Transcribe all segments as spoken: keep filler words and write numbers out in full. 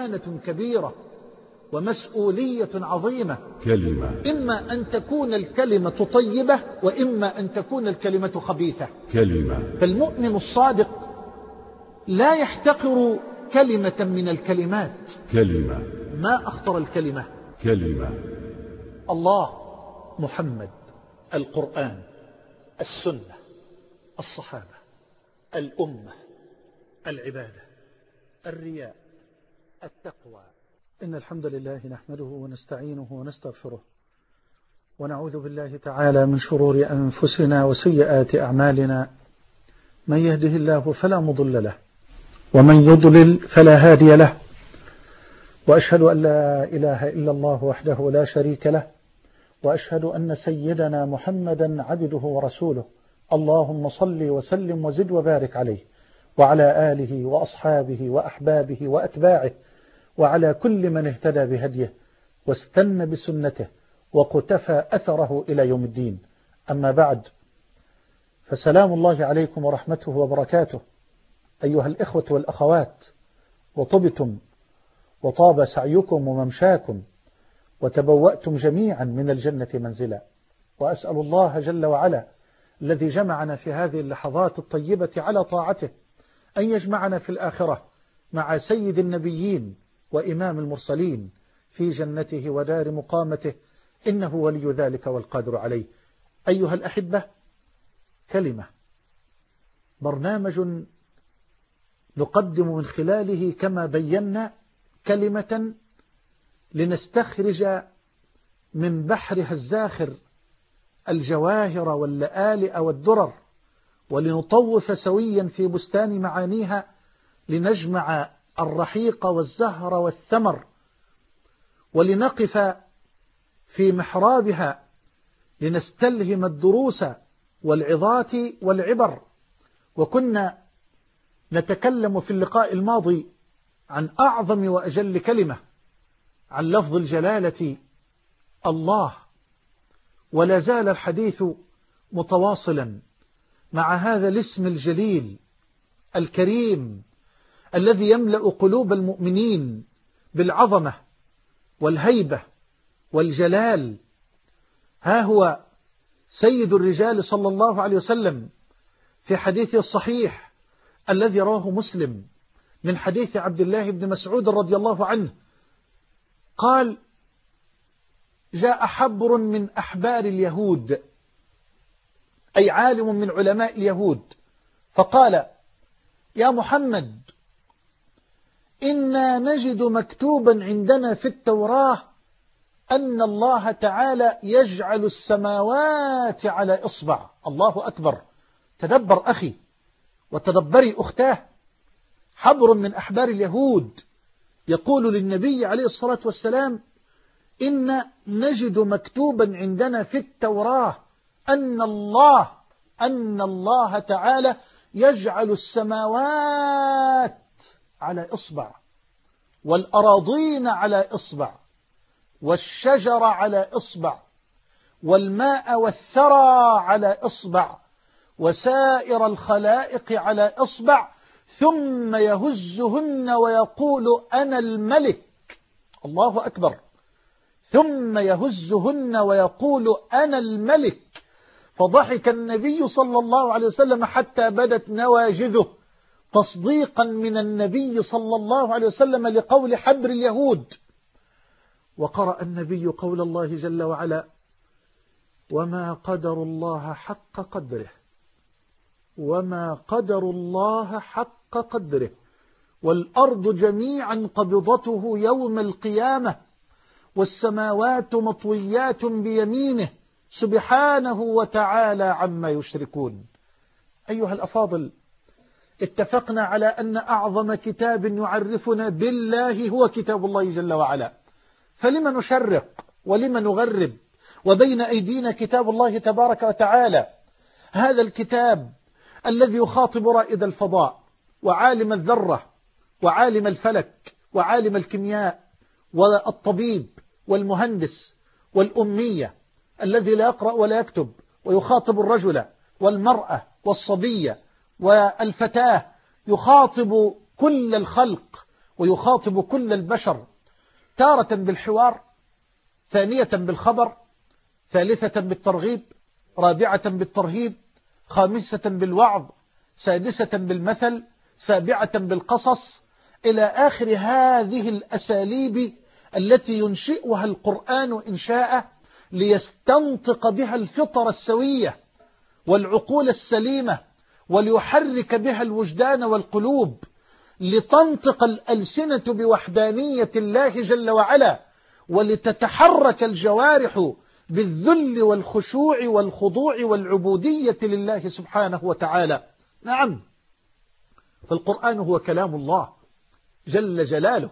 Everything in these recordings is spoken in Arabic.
أمانة كبيرة ومسؤولية عظيمة. كلمة. إما أن تكون الكلمة طيبة وإما أن تكون الكلمة خبيثة. كلمة. فالمؤمن الصادق لا يحتقر كلمة من الكلمات. كلمة. ما أخطر الكلمة؟ كلمة. الله، محمد، القرآن، السنة، الصحابة، الأمة، العبادة، الرياء، التقوى. إن الحمد لله نحمده ونستعينه ونستغفره ونعوذ بالله تعالى من شرور أنفسنا وسيئات أعمالنا. من يهده الله فلا مضل له ومن يضلل فلا هادي له، وأشهد أن لا إله إلا الله وحده لا شريك له، وأشهد أن سيدنا محمدا عبده ورسوله. اللهم صل وسلم وزد وبارك عليه وعلى آله وأصحابه وأحبابه وأتباعه وعلى كل من اهتدى بهديه واستنى بسنته وقتفى أثره إلى يوم الدين. أما بعد، فسلام الله عليكم ورحمته وبركاته أيها الإخوة والأخوات، وطبتم وطاب سعيكم وممشاكم وتبوأتم جميعا من الجنة منزلا. وأسأل الله جل وعلا الذي جمعنا في هذه اللحظات الطيبة على طاعته أن يجمعنا في الآخرة مع سيد النبيين وإمام المرسلين في جنته ودار مقامته، إنه ولي ذلك والقادر عليه. أيها الأحبة، كلمة، برنامج نقدم من خلاله كما بينا كلمة لنستخرج من بحرها الزاخر الجواهر واللآلئ والدرر، ولنطوف سويا في بستان معانيها لنجمع الرحيق والزهر والثمر، ولنقف في محرابها لنستلهم الدروس والعظات والعبر. وكنا نتكلم في اللقاء الماضي عن أعظم وأجل كلمة، عن لفظ الجلالة الله، ولا زال الحديث متواصلا مع هذا الاسم الجليل الكريم الذي يملأ قلوب المؤمنين بالعظمة والهيبة والجلال. ها هو سيد الرجال صلى الله عليه وسلم في حديثه الصحيح الذي رواه مسلم من حديث عبد الله بن مسعود رضي الله عنه قال: جاء حبر من أحبار اليهود، أي عالم من علماء اليهود، فقال: يا محمد، إنا نجد مكتوبا عندنا في التوراة أن الله تعالى يجعل السماوات على إصبع. الله أكبر. تدبر أخي وتدبري أختاه. حبر من أحبار اليهود يقول للنبي عليه الصلاة والسلام: إن نجد مكتوبا عندنا في التوراة أن الله أن الله تعالى يجعل السماوات على إصبع، والأراضين على إصبع، والشجر على إصبع، والماء والثرى على إصبع، وسائر الخلائق على إصبع، ثم يهزهن ويقول أنا الملك. الله أكبر. ثم يهزهن ويقول أنا الملك. فضحك النبي صلى الله عليه وسلم حتى بدت نواجذه تصديقا من النبي صلى الله عليه وسلم لقول حبر اليهود. وقرأ النبي قول الله جل وعلا: وما قدر الله حق قدره، وما قدر الله حق قدره، والأرض جميعا قبضته يوم القيامة، والسماوات مطويات بيمينه سبحانه وتعالى عما يشركون. أيها الأفاضل، اتفقنا على أن أعظم كتاب يعرفنا بالله هو كتاب الله جل وعلا، فلما نشرق ولما نغرب وبين أيدينا كتاب الله تبارك وتعالى، هذا الكتاب الذي يخاطب رائد الفضاء وعالم الذرة وعالم الفلك وعالم الكيمياء والطبيب والمهندس والأمية الذي لا يقرأ ولا يكتب، ويخاطب الرجل والمرأة والصبية والفتاة، يخاطب كل الخلق ويخاطب كل البشر، تارة بالحوار، ثانية بالخبر، ثالثة بالترغيب، رابعة بالترهيب، خامسة بالوعظ، سادسة بالمثل، سابعة بالقصص، إلى آخر هذه الأساليب التي ينشئها القرآن إنشاء ليستنطق بها الفطر السوية والعقول السليمة، وليحرك بها الوجدان والقلوب، لتنطق الألسنة بوحدانية الله جل وعلا، ولتتحرك الجوارح بالذل والخشوع والخضوع والعبودية لله سبحانه وتعالى. نعم، فالقرآن هو كلام الله جل جلاله،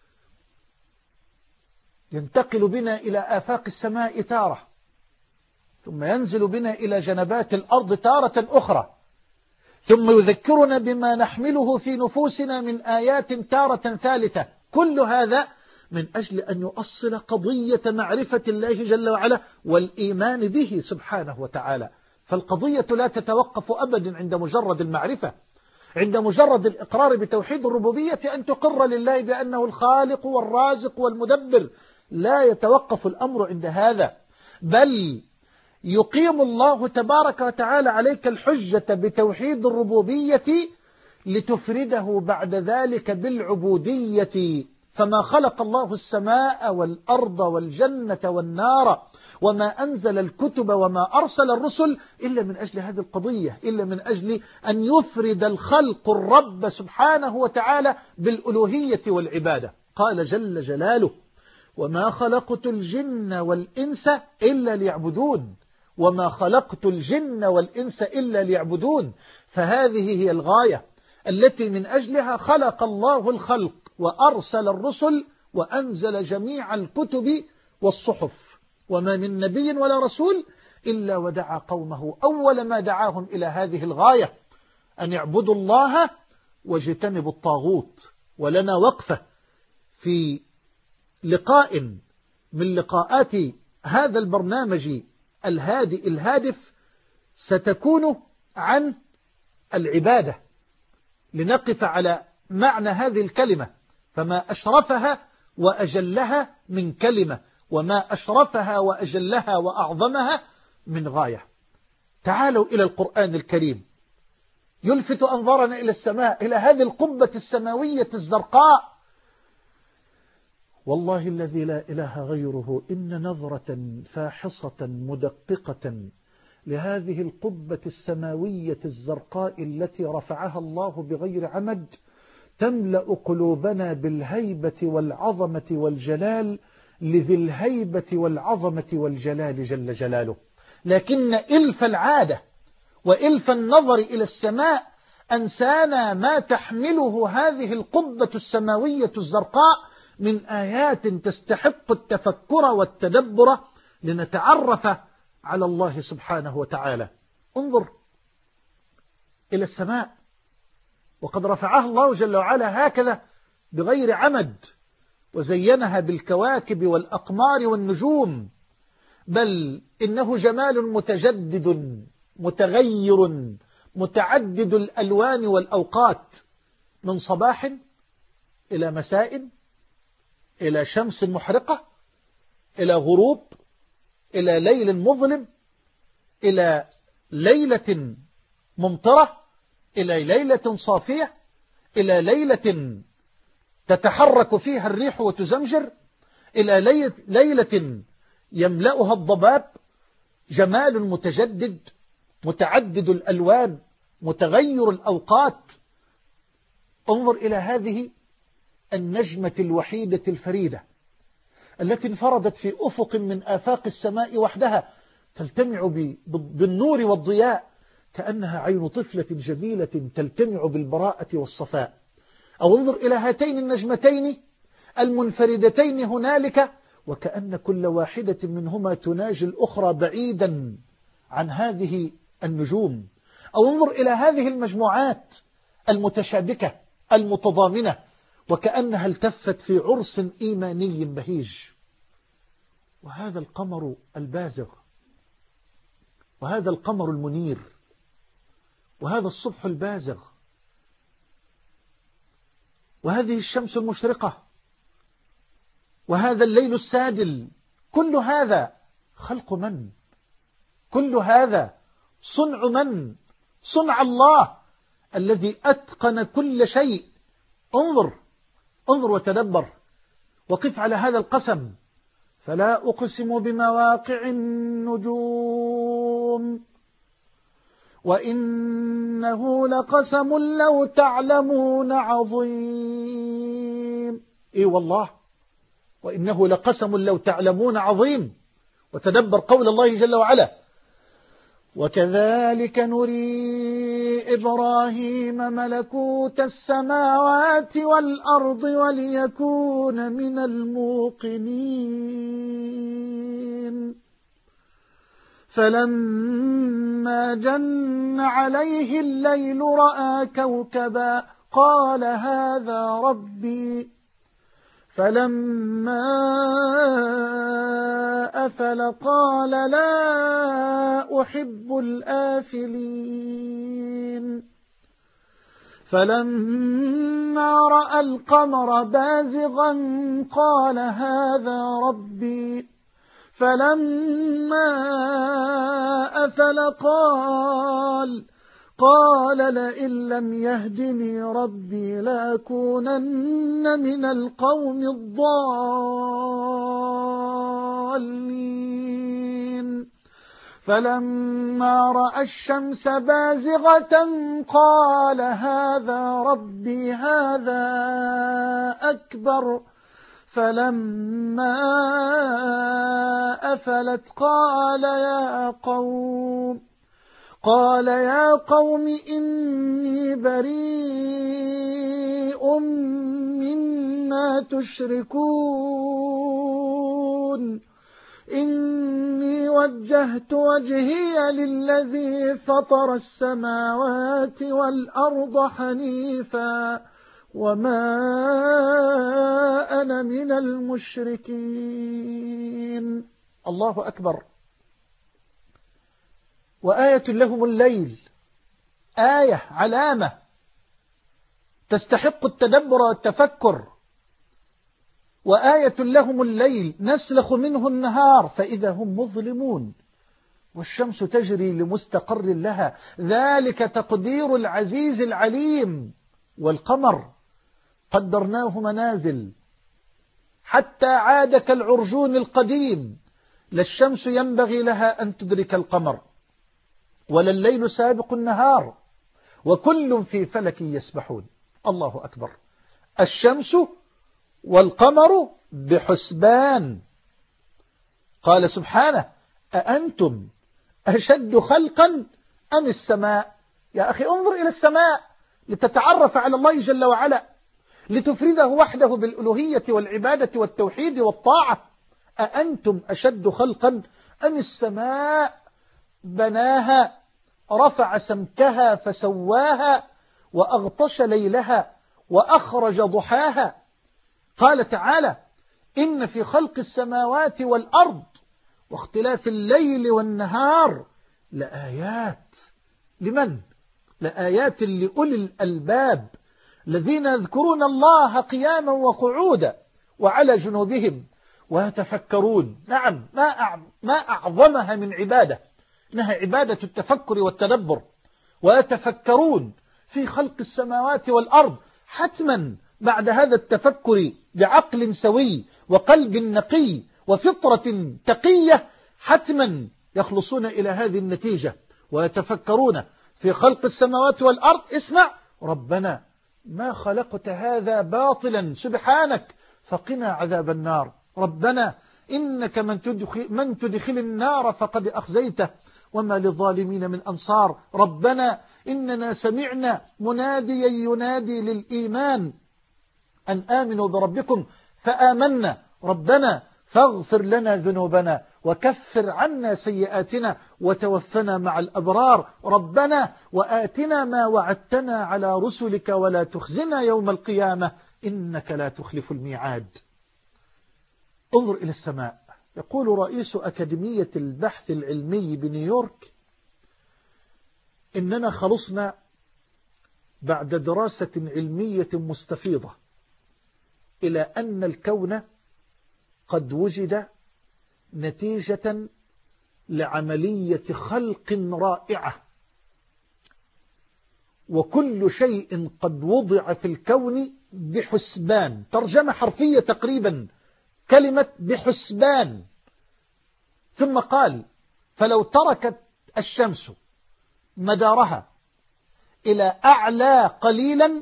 ينتقل بنا إلى آفاق السماء تارة، ثم ينزل بنا إلى جنبات الأرض تارة أخرى، ثم يذكرنا بما نحمله في نفوسنا من آيات تارة ثالثة. كل هذا من أجل أن يؤصل قضية معرفة الله جل وعلا والإيمان به سبحانه وتعالى. فالقضية لا تتوقف أبدا عند مجرد المعرفة، عند مجرد الإقرار بتوحيد الربوبية، أن تقر لله بأنه الخالق والرازق والمدبر. لا يتوقف الأمر عند هذا، بل يقيم الله تبارك وتعالى عليك الحجة بتوحيد الربوبية لتفرده بعد ذلك بالعبودية. فما خلق الله السماء والأرض والجنة والنار وما أنزل الكتب وما أرسل الرسل إلا من أجل هذه القضية، إلا من أجل أن يفرد الخلق الرب سبحانه وتعالى بالألوهية والعبادة. قال جل جلاله: وما خلقت الجن والإنس إلا ليعبدون، وما خلقت الجن والإنس إلا ليعبدون. فهذه هي الغاية التي من أجلها خلق الله الخلق وأرسل الرسل وأنزل جميع الكتب والصحف. وما من نبي ولا رسول إلا ودعا قومه أول ما دعاهم إلى هذه الغاية، أن يعبدوا الله واجتنبوا الطاغوت. ولنا وقفة في لقاء من لقاءات هذا البرنامج الهادئ الهادف ستكون عن العبادة، لنقف على معنى هذه الكلمة، فما أشرفها وأجلها من كلمة، وما أشرفها وأجلها وأعظمها من غاية. تعالوا إلى القرآن الكريم يلفت أنظارنا إلى السماء، إلى هذه القبة السماوية الزرقاء. والله الذي لا إله غيره إن نظرة فاحصة مدققة لهذه القبة السماوية الزرقاء التي رفعها الله بغير عمد تملأ قلوبنا بالهيبة والعظمة والجلال لذي الهيبة والعظمة والجلال جل جلاله. لكن إلف العادة وإلف النظر إلى السماء أنسانا ما تحمله هذه القبة السماوية الزرقاء من آيات تستحق التفكر والتدبر لنتعرف على الله سبحانه وتعالى. انظر إلى السماء، وقد رفعها الله جل وعلا هكذا بغير عمد، وزينها بالكواكب والأقمار والنجوم، بل إنه جمال متجدد متغير متعدد الألوان والأوقات، من صباح إلى مساء، إلى شمس محرقة، إلى غروب، إلى ليل مظلم، إلى ليلة ممطرة، إلى ليلة صافية، إلى ليلة تتحرك فيها الريح وتزمجر، إلى ليلة يملأها الضباب. جمال متجدد متعدد الألوان متغير الأوقات. انظر إلى هذه النجمة الوحيدة الفريدة التي انفردت في أفق من آفاق السماء وحدها، تلتمع بالنور والضياء كأنها عين طفلة جميلة تلتمع بالبراءة والصفاء. أو انظر إلى هاتين النجمتين المنفردتين هنالك، وكأن كل واحدة منهما تناجي الأخرى بعيدا عن هذه النجوم. أو انظر إلى هذه المجموعات المتشابكة المتضامنة، وكأنها التفت في عرس إيماني بهيج. وهذا القمر البازغ، وهذا القمر المنير، وهذا الصبح البازغ، وهذه الشمس المشرقة وهذا الليل السادل، كل هذا خلق من؟ كل هذا صنع من؟ صنع الله الذي أتقن كل شيء. انظر انظر وتدبر، وقف على هذا القسم: فلا أقسم بمواقع النجوم وإنه لقسم لو تعلمون عظيم. إيه والله، وإنه لقسم لو تعلمون عظيم. وتدبر قول الله جل وعلا: وكذلك نري إبراهيم ملكوت السماوات والأرض وليكون من الموقنين فلما جن عليه الليل رأى كوكبا قال هذا ربي فلما أفل قال لا أحب الآفلين فلما رأى القمر بازغا قال هذا ربي فلما أفل قال قال لئن لم يهدني ربي لأكونن من القوم الضالين فلما رأى الشمس بازغة قال هذا ربي هذا أكبر فلما أفلت قال يا قوم قال يا قوم إني بريء مما تشركون إني وجهت وجهي للذي فطر السماوات والأرض حنيفا وما أنا من المشركين. الله أكبر. وآية لهم الليل، آية علامة تستحق التدبر والتفكر. وآية لهم الليل نسلخ منه النهار فإذا هم مظلمون والشمس تجري لمستقر لها ذلك تقدير العزيز العليم. والقمر قدرناه منازل حتى عاد كالعرجون القديم، لا الشمس ينبغي لها أن تدرك القمر ولا الليل سابق النهار وكل في فلك يسبحون. الله أكبر. الشمس والقمر بحسبان. قال سبحانه أأنتم أشد خلقا أم السماء؟ يا أخي انظر إلى السماء لتتعرف على الله جل وعلا، لتفرده وحده بالألوهية والعبادة والتوحيد والطاعة. أأنتم أشد خلقا أم السماء بناها رفع سمكها فسواها وأغطش ليلها وأخرج ضحاها. قال تعالى إن في خلق السماوات والأرض واختلاف الليل والنهار لآيات. لمن؟ لآيات لأولي الألباب الذين يذكرون الله قياما وقعودا وعلى جنوبهم ويتفكرون. نعم، ما أعظمها من عبادة، إنها عبادة التفكر والتدبر. ويتفكرون في خلق السماوات والأرض. حتما بعد هذا التفكر بعقل سوي وقلب نقي وفطرة تقية حتما يخلصون إلى هذه النتيجة ويتفكرون في خلق السماوات والأرض. اسمع: ربنا ما خلقت هذا باطلا سبحانك فقنا عذاب النار. ربنا إنك من تدخل, من تدخل النار فقد أخزيته وما للظالمين من أنصار. ربنا إننا سمعنا مناديا ينادي للإيمان أن آمنوا بربكم فآمنا ربنا فاغفر لنا ذنوبنا وكفر عنا سيئاتنا وتوفنا مع الأبرار. ربنا وآتنا ما وعدتنا على رسلك ولا تخزنا يوم القيامة إنك لا تخلف الميعاد. انظر إلى السماء. يقول رئيس أكاديمية البحث العلمي بنيويورك إننا خلصنا بعد دراسة علمية مستفيضة إلى أن الكون قد وجد نتيجة لعملية خلق رائعة، وكل شيء قد وضع في الكون بحسبان. ترجمة حرفية تقريبا كلمة بحسبان. ثم قال: فلو تركت الشمس مدارها إلى أعلى قليلا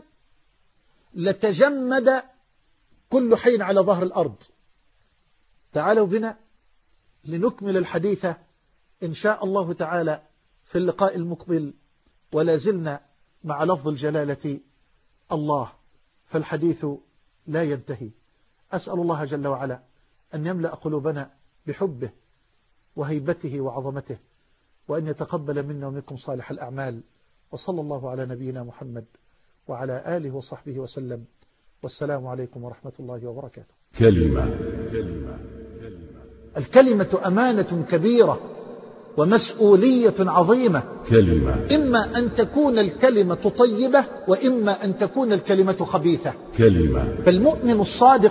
لتجمد كل حين على ظهر الأرض. تعالوا بنا لنكمل الحديث إن شاء الله تعالى في اللقاء المقبل، ولا زلنا مع لفظ الجلالة الله، فالحديث لا ينتهي. أسأل الله جل وعلا أن يملأ قلوبنا بحبه وهيبته وعظمته، وأن يتقبل منا ومنكم صالح الأعمال. وصلى الله على نبينا محمد وعلى آله وصحبه وسلم، والسلام عليكم ورحمة الله وبركاته. كلمة كلمة الكلمة أمانة كبيرة ومسؤولية عظيمة. كلمة إما أن تكون الكلمة طيبة وإما أن تكون الكلمة خبيثة. كلمة فالمؤمن الصادق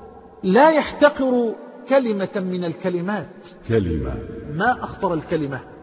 لا يحتقر كلمة من الكلمات. كلمة ما أخطر الكلمة